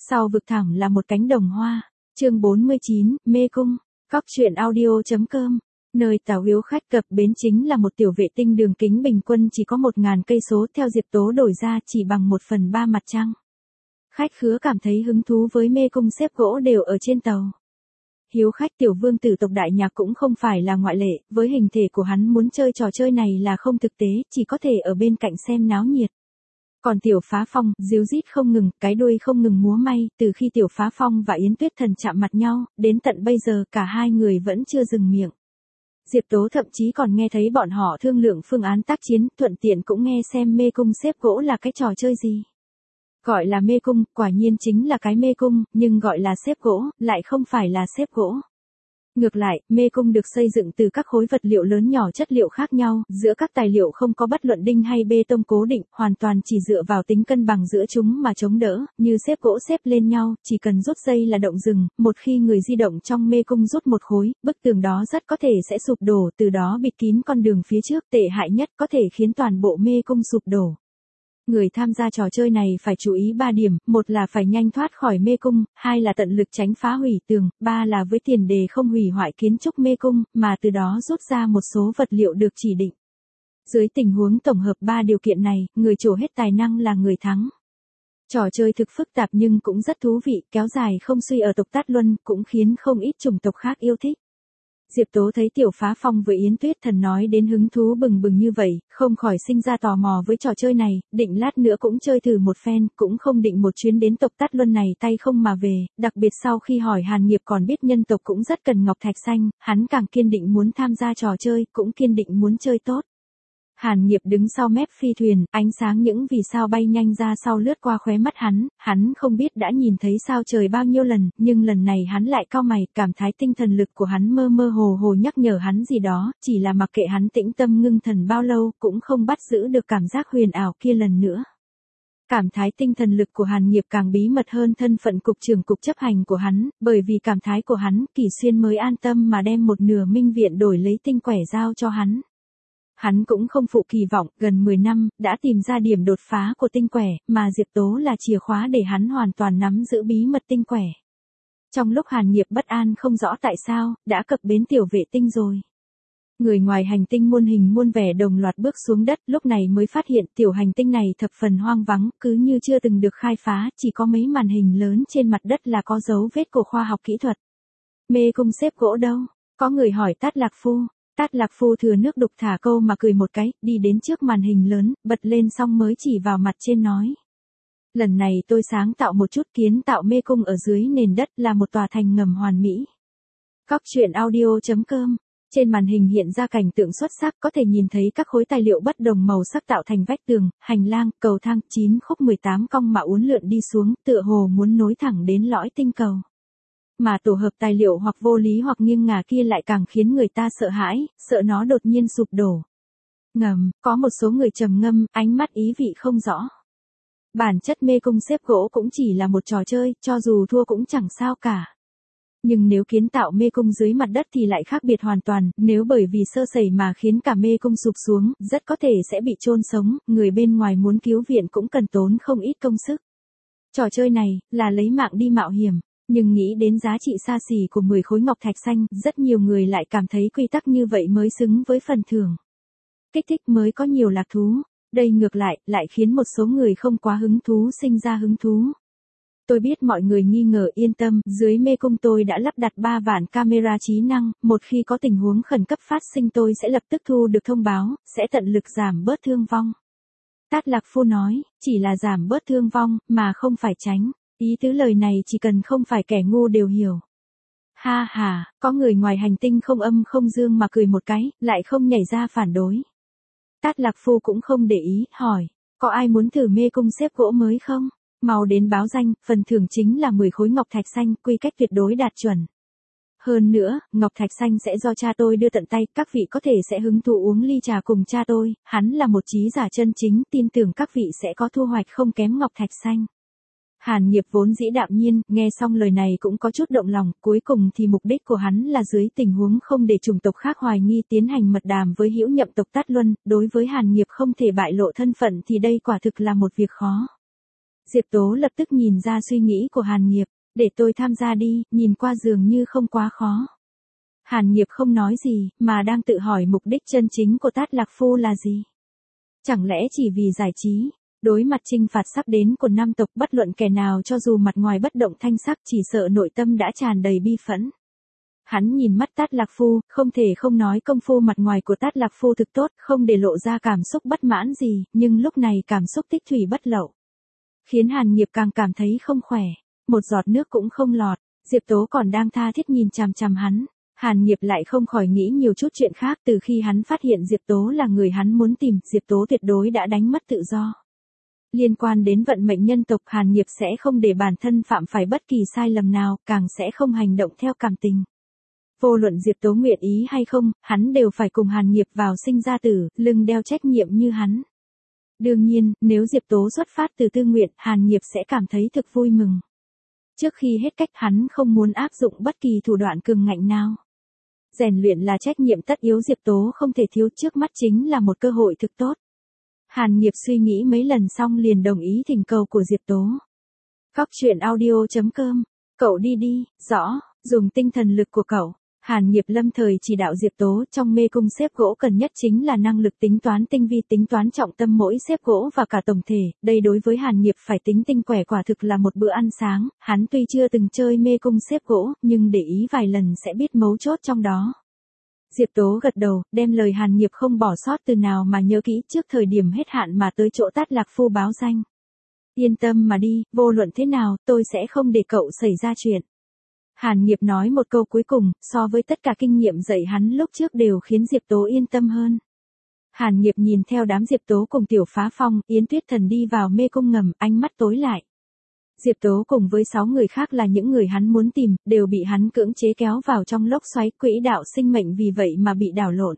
Sau vực thẳm là một cánh đồng hoa. Chương 49, Mê Cung. Góc truyện audio.com. Nơi Tào Hiếu khách cập bến chính là một tiểu vệ tinh đường kính bình quân chỉ có 1000 cây số, theo Diệp Tố đổi ra chỉ bằng 1/3 mặt trăng. Khách khứa cảm thấy hứng thú với mê cung xếp gỗ đều ở trên tàu. Hiếu khách tiểu vương tử tộc Đại Nhạc cũng không phải là ngoại lệ, với hình thể của hắn muốn chơi trò chơi này là không thực tế, chỉ có thể ở bên cạnh xem náo nhiệt. Còn Tiểu Phá Phong, ríu rít không ngừng, cái đuôi không ngừng múa may, từ khi Tiểu Phá Phong và Yến Tuyết Thần chạm mặt nhau, đến tận bây giờ cả hai người vẫn chưa dừng miệng. Diệp Tố thậm chí còn nghe thấy bọn họ thương lượng phương án tác chiến, thuận tiện cũng nghe xem mê cung xếp gỗ là cái trò chơi gì. Gọi là mê cung, quả nhiên chính là cái mê cung, nhưng gọi là xếp gỗ, lại không phải là xếp gỗ. Ngược lại, mê cung được xây dựng từ các khối vật liệu lớn nhỏ chất liệu khác nhau, giữa các tài liệu không có bất luận đinh hay bê tông cố định, hoàn toàn chỉ dựa vào tính cân bằng giữa chúng mà chống đỡ, như xếp gỗ xếp lên nhau, chỉ cần rút dây là động dừng, một khi người di động trong mê cung rút một khối, bức tường đó rất có thể sẽ sụp đổ, từ đó bịt kín con đường phía trước, tệ hại nhất có thể khiến toàn bộ mê cung sụp đổ. Người tham gia trò chơi này phải chú ý 3 điểm, một là phải nhanh thoát khỏi mê cung, hai là tận lực tránh phá hủy tường, ba là với tiền đề không hủy hoại kiến trúc mê cung, mà từ đó rút ra một số vật liệu được chỉ định. Dưới tình huống tổng hợp 3 điều kiện này, người trổ hết tài năng là người thắng. Trò chơi thực phức tạp nhưng cũng rất thú vị, kéo dài không suy ở tộc Tát Luân, cũng khiến không ít chủng tộc khác yêu thích. Diệp Tố thấy Tiểu Phá Phong với Yến Tuyết Thần nói đến hứng thú bừng bừng như vậy, không khỏi sinh ra tò mò với trò chơi này, định lát nữa cũng chơi thử một phen, cũng không định một chuyến đến tộc Tát Luân này tay không mà về, đặc biệt sau khi hỏi Hàn Nghiệp còn biết nhân tộc cũng rất cần ngọc thạch xanh, hắn càng kiên định muốn tham gia trò chơi, cũng kiên định muốn chơi tốt. Hàn Nghiệp đứng sau mép phi thuyền, ánh sáng những vì sao bay nhanh ra sau lướt qua khóe mắt hắn không biết đã nhìn thấy sao trời bao nhiêu lần, nhưng lần này hắn lại cau mày, cảm thấy tinh thần lực của hắn mơ mơ hồ hồ nhắc nhở hắn gì đó, chỉ là mặc kệ hắn tĩnh tâm ngưng thần bao lâu, cũng không bắt giữ được cảm giác huyền ảo kia lần nữa. Cảm thái tinh thần lực của Hàn Nghiệp càng bí mật hơn thân phận cục trưởng cục chấp hành của hắn, bởi vì cảm thái của hắn, Kỷ Xuyên mới an tâm mà đem một nửa minh viện đổi lấy tinh quẻ giao cho hắn. Hắn cũng không phụ kỳ vọng, gần 10 năm, đã tìm ra điểm đột phá của tinh quẻ, mà Diệp Tố là chìa khóa để hắn hoàn toàn nắm giữ bí mật tinh quẻ. Trong lúc Hàn Nghiệp bất an không rõ tại sao, đã cập bến tiểu vệ tinh rồi. Người ngoài hành tinh muôn hình muôn vẻ đồng loạt bước xuống đất, lúc này mới phát hiện tiểu hành tinh này thập phần hoang vắng, cứ như chưa từng được khai phá, chỉ có mấy màn hình lớn trên mặt đất là có dấu vết của khoa học kỹ thuật. Mê cung xếp gỗ đâu? Có người hỏi Tát Lạc Phu. Tát Lạc Phu thừa nước đục thả câu mà cười một cái, đi đến trước màn hình lớn, bật lên xong mới chỉ vào mặt trên nói. Lần này tôi sáng tạo một chút kiến tạo mê cung ở dưới nền đất là một tòa thành ngầm hoàn mỹ. Góc truyện audio.com. Trên màn hình hiện ra cảnh tượng xuất sắc, có thể nhìn thấy các khối tài liệu bất đồng màu sắc tạo thành vách tường, hành lang, cầu thang, 9 khúc 18 cong mà uốn lượn đi xuống, tựa hồ muốn nối thẳng đến lõi tinh cầu. Mà tổ hợp tài liệu hoặc vô lý hoặc nghiêng ngả kia lại càng khiến người ta sợ hãi, sợ nó đột nhiên sụp đổ. Ngầm, có một số người trầm ngâm, ánh mắt ý vị không rõ. Bản chất mê cung xếp gỗ cũng chỉ là một trò chơi, cho dù thua cũng chẳng sao cả. Nhưng nếu kiến tạo mê cung dưới mặt đất thì lại khác biệt hoàn toàn, nếu bởi vì sơ sẩy mà khiến cả mê cung sụp xuống, rất có thể sẽ bị chôn sống, người bên ngoài muốn cứu viện cũng cần tốn không ít công sức. Trò chơi này, là lấy mạng đi mạo hiểm. Nhưng nghĩ đến giá trị xa xỉ của 10 khối ngọc thạch xanh, rất nhiều người lại cảm thấy quy tắc như vậy mới xứng với phần thưởng. Kích thích mới có nhiều lạc thú, đây ngược lại khiến một số người không quá hứng thú sinh ra hứng thú. Tôi biết mọi người nghi ngờ, yên tâm, dưới mê cung tôi đã lắp đặt 3 vạn camera trí năng, một khi có tình huống khẩn cấp phát sinh tôi sẽ lập tức thu được thông báo, sẽ tận lực giảm bớt thương vong. Tát Lạc Phu nói, chỉ là giảm bớt thương vong, mà không phải tránh. Ý tứ lời này chỉ cần không phải kẻ ngu đều hiểu. Ha ha, có người ngoài hành tinh không âm không dương mà cười một cái, lại không nhảy ra phản đối. Tát Lạc Phu cũng không để ý, hỏi, có ai muốn thử mê cung xếp gỗ mới không? Mau đến báo danh, phần thưởng chính là 10 khối ngọc thạch xanh, quy cách tuyệt đối đạt chuẩn. Hơn nữa, ngọc thạch xanh sẽ do cha tôi đưa tận tay, các vị có thể sẽ hứng thú uống ly trà cùng cha tôi, hắn là một trí giả chân chính, tin tưởng các vị sẽ có thu hoạch không kém ngọc thạch xanh. Hàn Nghiệp vốn dĩ đạm nhiên, nghe xong lời này cũng có chút động lòng, cuối cùng thì mục đích của hắn là dưới tình huống không để chủng tộc khác hoài nghi tiến hành mật đàm với hữu nhậm tộc Tát Luân, đối với Hàn Nghiệp không thể bại lộ thân phận thì đây quả thực là một việc khó. Diệp Tố lập tức nhìn ra suy nghĩ của Hàn Nghiệp, để tôi tham gia đi, nhìn qua dường như không quá khó. Hàn Nghiệp không nói gì, mà đang tự hỏi mục đích chân chính của Tát Lạc Phu là gì. Chẳng lẽ chỉ vì giải trí, đối mặt trinh phạt sắp đến của Nam tộc, bất luận kẻ nào cho dù mặt ngoài bất động thanh sắc chỉ sợ nội tâm đã tràn đầy bi phẫn. Hắn nhìn mắt Tát Lạc Phu, không thể không nói công phu mặt ngoài của Tát Lạc Phu thực tốt, không để lộ ra cảm xúc bất mãn gì, nhưng lúc này cảm xúc tích thủy bất lậu. Khiến Hàn Nghiệp càng cảm thấy không khỏe, một giọt nước cũng không lọt. Diệp Tố còn đang tha thiết nhìn chằm chằm hắn, Hàn Nghiệp lại không khỏi nghĩ nhiều chút chuyện khác. Từ khi hắn phát hiện Diệp Tố là người hắn muốn tìm, Diệp Tố tuyệt đối đã đánh mất tự do. Liên quan đến vận mệnh nhân tộc, Hàn Nghiệp sẽ không để bản thân phạm phải bất kỳ sai lầm nào, càng sẽ không hành động theo cảm tình. Vô luận Diệp Tố nguyện ý hay không, hắn đều phải cùng Hàn Nghiệp vào sinh ra tử, lưng đeo trách nhiệm như hắn. Đương nhiên, nếu Diệp Tố xuất phát từ tư nguyện, Hàn Nghiệp sẽ cảm thấy thực vui mừng. Trước khi hết cách, hắn không muốn áp dụng bất kỳ thủ đoạn cường ngạnh nào. Rèn luyện là trách nhiệm tất yếu, Diệp Tố không thể thiếu, trước mắt chính là một cơ hội thực tốt. Hàn Nghiệp suy nghĩ mấy lần xong liền đồng ý thỉnh cầu của Diệp Tố. Góc truyện audio.com, cậu đi đi, rõ, dùng tinh thần lực của cậu. Hàn Nghiệp lâm thời chỉ đạo Diệp Tố, trong mê cung xếp gỗ cần nhất chính là năng lực tính toán tinh vi, tính toán trọng tâm mỗi xếp gỗ và cả tổng thể, đây đối với Hàn Nghiệp phải tính tinh quẻ quả thực là một bữa ăn sáng. Hắn tuy chưa từng chơi mê cung xếp gỗ, nhưng để ý vài lần sẽ biết mấu chốt trong đó. Diệp Tố gật đầu, đem lời Hàn Nghiệp không bỏ sót từ nào mà nhớ kỹ, trước thời điểm hết hạn mà tới chỗ Tát Lạc Phu báo danh. Yên tâm mà đi, vô luận thế nào, tôi sẽ không để cậu xảy ra chuyện. Hàn Nghiệp nói một câu cuối cùng, so với tất cả kinh nghiệm dạy hắn lúc trước đều khiến Diệp Tố yên tâm hơn. Hàn Nghiệp nhìn theo đám Diệp Tố cùng Tiểu Phá Phong, Yến Tuyết Thần đi vào mê cung ngầm, ánh mắt tối lại. Diệp Tố cùng với 6 người khác là những người hắn muốn tìm, đều bị hắn cưỡng chế kéo vào trong lốc xoáy, quỹ đạo sinh mệnh vì vậy mà bị đảo lộn.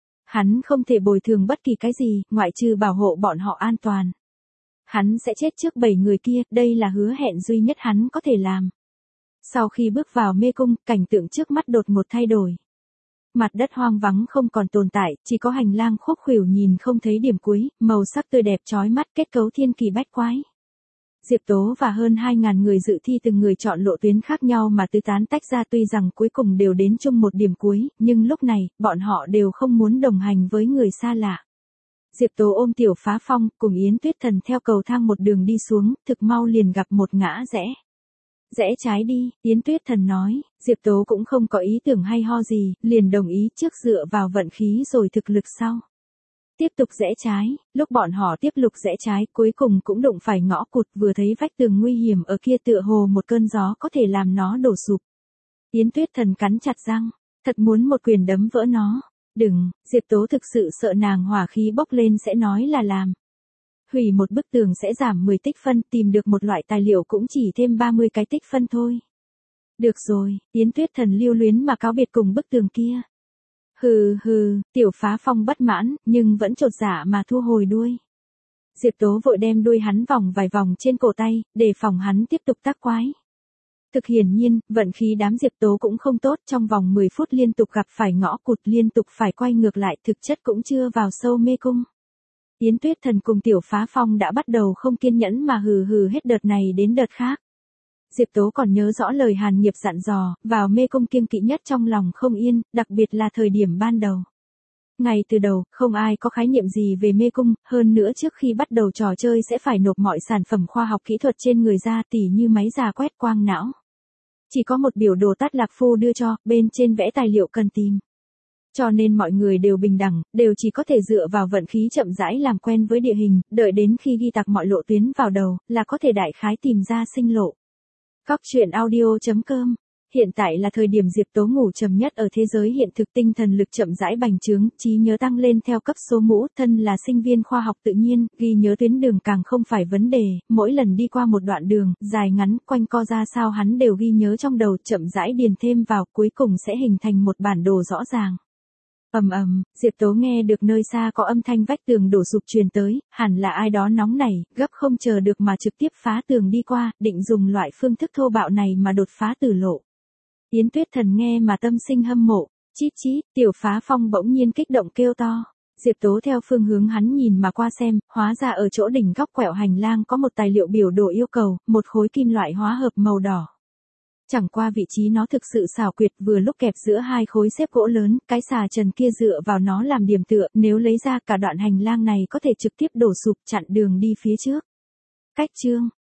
Hắn không thể bồi thường bất kỳ cái gì, ngoại trừ bảo hộ bọn họ an toàn. Hắn sẽ chết trước 7 người kia, đây là hứa hẹn duy nhất hắn có thể làm. Sau khi bước vào mê cung, cảnh tượng trước mắt đột ngột thay đổi. Mặt đất hoang vắng không còn tồn tại, chỉ có hành lang khúc khuỷu nhìn không thấy điểm cuối, màu sắc tươi đẹp chói mắt, kết cấu thiên kỳ bách quái. Diệp Tố và hơn 2.000 người dự thi từng người chọn lộ tuyến khác nhau mà tứ tán tách ra, tuy rằng cuối cùng đều đến chung một điểm cuối, nhưng lúc này, bọn họ đều không muốn đồng hành với người xa lạ. Diệp Tố ôm Tiểu Phá Phong, cùng Yến Tuyết Thần theo cầu thang một đường đi xuống, thực mau liền gặp một ngã rẽ. Rẽ trái đi, Yến Tuyết Thần nói, Diệp Tố cũng không có ý tưởng hay ho gì, liền đồng ý, trước dựa vào vận khí rồi thực lực sau. Tiếp tục rẽ trái, lúc bọn họ tiếp tục rẽ trái, cuối cùng cũng đụng phải ngõ cụt, vừa thấy vách tường nguy hiểm ở kia tựa hồ một cơn gió có thể làm nó đổ sụp. Yến Tuyết Thần cắn chặt răng, thật muốn một quyền đấm vỡ nó. Đừng, Diệp Tố thực sự sợ nàng hỏa khí bốc lên sẽ nói là làm. Hủy một bức tường sẽ giảm 10 tích phân, tìm được một loại tài liệu cũng chỉ thêm 30 cái tích phân thôi. Được rồi, Yến Tuyết Thần lưu luyến mà cáo biệt cùng bức tường kia. Hừ hừ, Tiểu Phá Phong bất mãn, nhưng vẫn chột dạ mà thu hồi đuôi. Diệp Tố vội đem đuôi hắn vòng vài vòng trên cổ tay, để phòng hắn tiếp tục tác quái. Thực hiển nhiên, vận khí đám Diệp Tố cũng không tốt, trong vòng 10 phút liên tục gặp phải ngõ cụt, liên tục phải quay ngược lại, thực chất cũng chưa vào sâu mê cung. Yến Tuyết Thần cùng Tiểu Phá Phong đã bắt đầu không kiên nhẫn mà hừ hừ hết đợt này đến đợt khác. Diệp Tố còn nhớ rõ lời Hàn Nghiệp dặn dò, vào mê cung kiêng kỵ nhất trong lòng không yên, đặc biệt là thời điểm ban đầu. Ngay từ đầu, không ai có khái niệm gì về mê cung, hơn nữa trước khi bắt đầu trò chơi sẽ phải nộp mọi sản phẩm khoa học kỹ thuật trên người ra, tỉ như máy rà quét quang não. Chỉ có một biểu đồ Tát Lạc Phu đưa cho, bên trên vẽ tài liệu cần tìm. Cho nên mọi người đều bình đẳng, đều chỉ có thể dựa vào vận khí chậm rãi làm quen với địa hình, đợi đến khi ghi tặc mọi lộ tuyến vào đầu, là có thể đại khái tìm ra sinh lộ. Góc truyện audio.com. Hiện tại là thời điểm Diệp Tố ngủ trầm nhất ở thế giới hiện thực, tinh thần lực chậm rãi bành trướng, trí nhớ tăng lên theo cấp số mũ, thân là sinh viên khoa học tự nhiên, ghi nhớ tuyến đường càng không phải vấn đề, mỗi lần đi qua một đoạn đường, dài ngắn, quanh co ra sao hắn đều ghi nhớ trong đầu, chậm rãi điền thêm vào, cuối cùng sẽ hình thành một bản đồ rõ ràng. Ầm ầm, Diệp Tố nghe được nơi xa có âm thanh vách tường đổ sụp truyền tới, hẳn là ai đó nóng nảy, gấp không chờ được mà trực tiếp phá tường đi qua, định dùng loại phương thức thô bạo này mà đột phá tử lộ. Yến Tuyết Thần nghe mà tâm sinh hâm mộ, chít chít, Tiểu Phá Phong bỗng nhiên kích động kêu to. Diệp Tố theo phương hướng hắn nhìn mà qua xem, hóa ra ở chỗ đỉnh góc quẹo hành lang có một tài liệu biểu đồ yêu cầu, một khối kim loại hóa hợp màu đỏ. Chẳng qua vị trí nó thực sự xảo quyệt, vừa lúc kẹp giữa hai khối xếp gỗ lớn, cái xà trần kia dựa vào nó làm điểm tựa, nếu lấy ra cả đoạn hành lang này có thể trực tiếp đổ sụp chặn đường đi phía trước. Cách chương